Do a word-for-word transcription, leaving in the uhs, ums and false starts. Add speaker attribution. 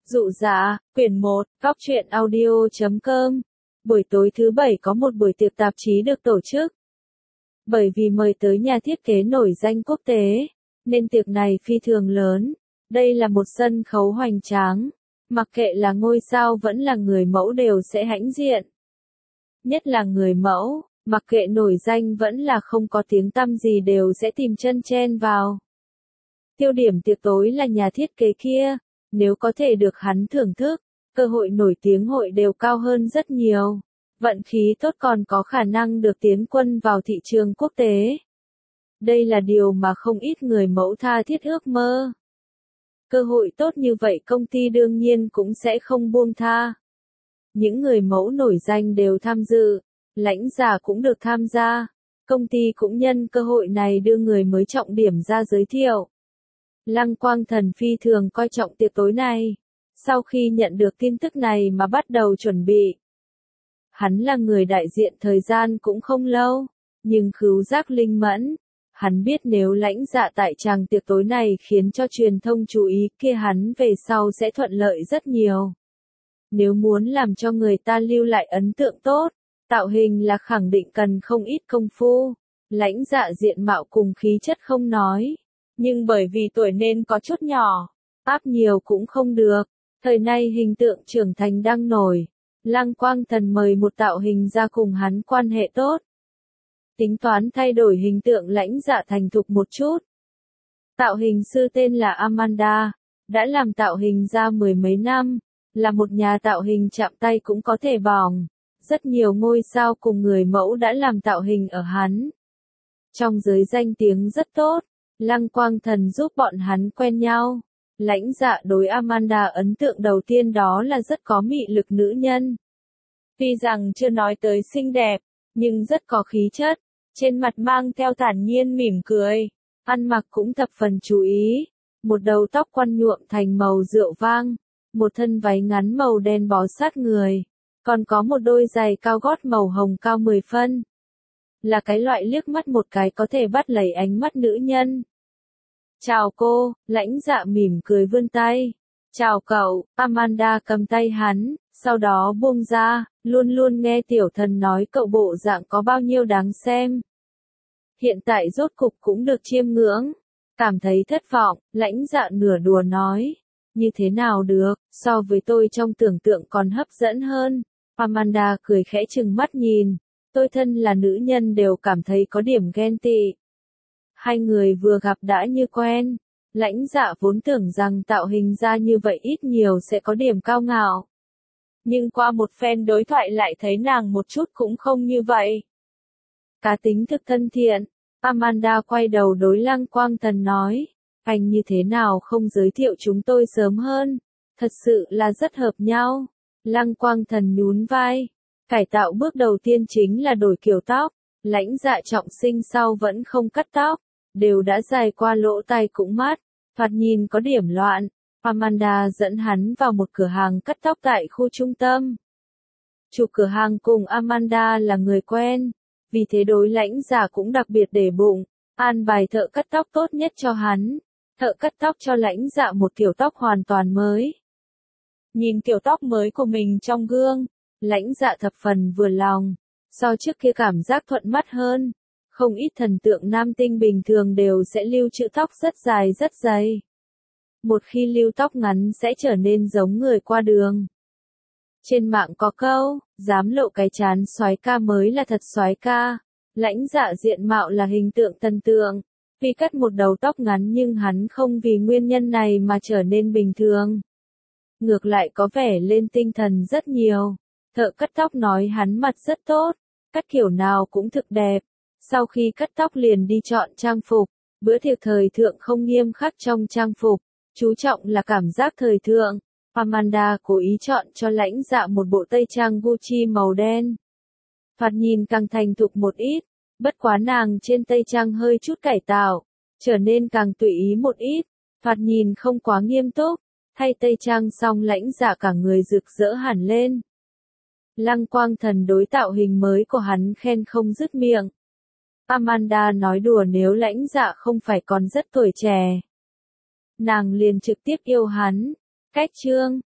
Speaker 1: Dụ dạ, quyển một, góc truyện audio chấm com. Buổi tối thứ bảy có một buổi tiệc tạp chí được tổ chức. Bởi vì mời tới nhà thiết kế nổi danh quốc tế, nên tiệc này phi thường lớn. Đây là một sân khấu hoành tráng. Mặc kệ là ngôi sao vẫn là người mẫu đều sẽ hãnh diện. Nhất là người mẫu, mặc kệ nổi danh vẫn là không có tiếng tăm gì đều sẽ tìm chân chen vào. Tiêu điểm tiệc tối là nhà thiết kế kia. Nếu có thể được hắn thưởng thức, cơ hội nổi tiếng hội đều cao hơn rất nhiều. Vận khí tốt còn có khả năng được tiến quân vào thị trường quốc tế. Đây là điều mà không ít người mẫu tha thiết ước mơ. Cơ hội tốt như vậy công ty đương nhiên cũng sẽ không buông tha. Những người mẫu nổi danh đều tham dự, lãnh giả cũng được tham gia. Công ty cũng nhân cơ hội này đưa người mới trọng điểm ra giới thiệu. Lăng Quang Thần phi thường coi trọng tiệc tối này. Sau khi nhận được tin tức này mà bắt đầu chuẩn bị. Hắn là người đại diện thời gian cũng không lâu, nhưng khứu giác linh mẫn. Hắn biết nếu lãnh dạ tại tràng tiệc tối này khiến cho truyền thông chú ý kia hắn về sau sẽ thuận lợi rất nhiều. Nếu muốn làm cho người ta lưu lại ấn tượng tốt, tạo hình là khẳng định cần không ít công phu. Lãnh dạ diện mạo cùng khí chất không nói. Nhưng bởi vì tuổi nên có chút nhỏ, áp nhiều cũng không được. Thời nay hình tượng trưởng thành đang nổi. Lăng Quang Thần mời một tạo hình ra cùng hắn quan hệ tốt. Tính toán thay đổi hình tượng lãnh dạ thành thục một chút. Tạo hình sư tên là Amanda, đã làm tạo hình ra mười mấy năm, là một nhà tạo hình chạm tay cũng có thể bỏng. Rất nhiều ngôi sao cùng người mẫu đã làm tạo hình ở hắn. Trong giới danh tiếng rất tốt. Lăng Quang Thần giúp bọn hắn quen nhau. Lãnh dạ đối Amanda ấn tượng đầu tiên đó là rất có mị lực nữ nhân. Tuy rằng chưa nói tới xinh đẹp, nhưng rất có khí chất. Trên mặt mang theo thản nhiên mỉm cười. Ăn mặc cũng thập phần chú ý. Một đầu tóc quăn nhuộm thành màu rượu vang. Một thân váy ngắn màu đen bó sát người. Còn có một đôi giày cao gót màu hồng cao mười phân. Là cái loại liếc mắt một cái có thể bắt lấy ánh mắt nữ nhân. Chào cô, lãnh dạ mỉm cười vươn tay. Chào cậu, Amanda cầm tay hắn, sau đó buông ra, luôn luôn nghe tiểu thần nói cậu bộ dạng có bao nhiêu đáng xem. Hiện tại rốt cục cũng được chiêm ngưỡng. Cảm thấy thất vọng, lãnh dạ nửa đùa nói. Như thế nào được, so với tôi trong tưởng tượng còn hấp dẫn hơn. Amanda cười khẽ chừng mắt nhìn. Tôi thân là nữ nhân đều cảm thấy có điểm ghen tị. Hai người vừa gặp đã như quen. Lãnh dạ vốn tưởng rằng tạo hình ra như vậy ít nhiều sẽ có điểm cao ngạo. Nhưng qua một phen đối thoại lại thấy nàng một chút cũng không như vậy. Cá tính thực thân thiện. Amanda quay đầu đối Lăng Quang Thần nói. Anh như thế nào không giới thiệu chúng tôi sớm hơn. Thật sự là rất hợp nhau. Lăng Quang Thần nhún vai. Cải tạo bước đầu tiên chính là đổi kiểu tóc. Lãnh dạ trọng sinh sau vẫn không cắt tóc. Đều đã dài qua lỗ tai cũng mát. Thoạt nhìn có điểm loạn. Amanda dẫn hắn vào một cửa hàng cắt tóc tại khu trung tâm. Chủ cửa hàng cùng Amanda là người quen. Vì thế đối lãnh giả cũng đặc biệt để bụng. An bài thợ cắt tóc tốt nhất cho hắn. Thợ cắt tóc cho lãnh dạ một kiểu tóc hoàn toàn mới. Nhìn kiểu tóc mới của mình trong gương. Lãnh dạ thập phần vừa lòng. So trước kia cảm giác thuận mắt hơn. Không ít thần tượng nam tinh bình thường đều sẽ lưu trữ tóc rất dài rất dày. Một khi lưu tóc ngắn sẽ trở nên giống người qua đường. Trên mạng có câu, dám lộ cái chán soái ca mới là thật soái ca. Lãnh dạ diện mạo là hình tượng thần tượng. Vì cắt một đầu tóc ngắn nhưng hắn không vì nguyên nhân này mà trở nên bình thường. Ngược lại có vẻ lên tinh thần rất nhiều. Thợ cắt tóc nói hắn mặt rất tốt, cắt kiểu nào cũng thực đẹp. Sau khi cắt tóc liền đi chọn trang phục, bữa tiệc thời thượng không nghiêm khắc trong trang phục, chú trọng là cảm giác thời thượng. Amanda cố ý chọn cho lãnh dạ một bộ tây trang Gucci màu đen. Thoạt nhìn càng thành thục một ít, bất quá nàng trên tây trang hơi chút cải tạo, trở nên càng tùy ý một ít, thoạt nhìn không quá nghiêm túc. Thay tây trang xong lãnh dạ cả người rực rỡ hẳn lên. Lăng Quang Thần đối tạo hình mới của hắn khen không dứt miệng. Amanda nói đùa nếu lãnh dạ không phải còn rất tuổi trẻ. Nàng liền trực tiếp yêu hắn. Cách chương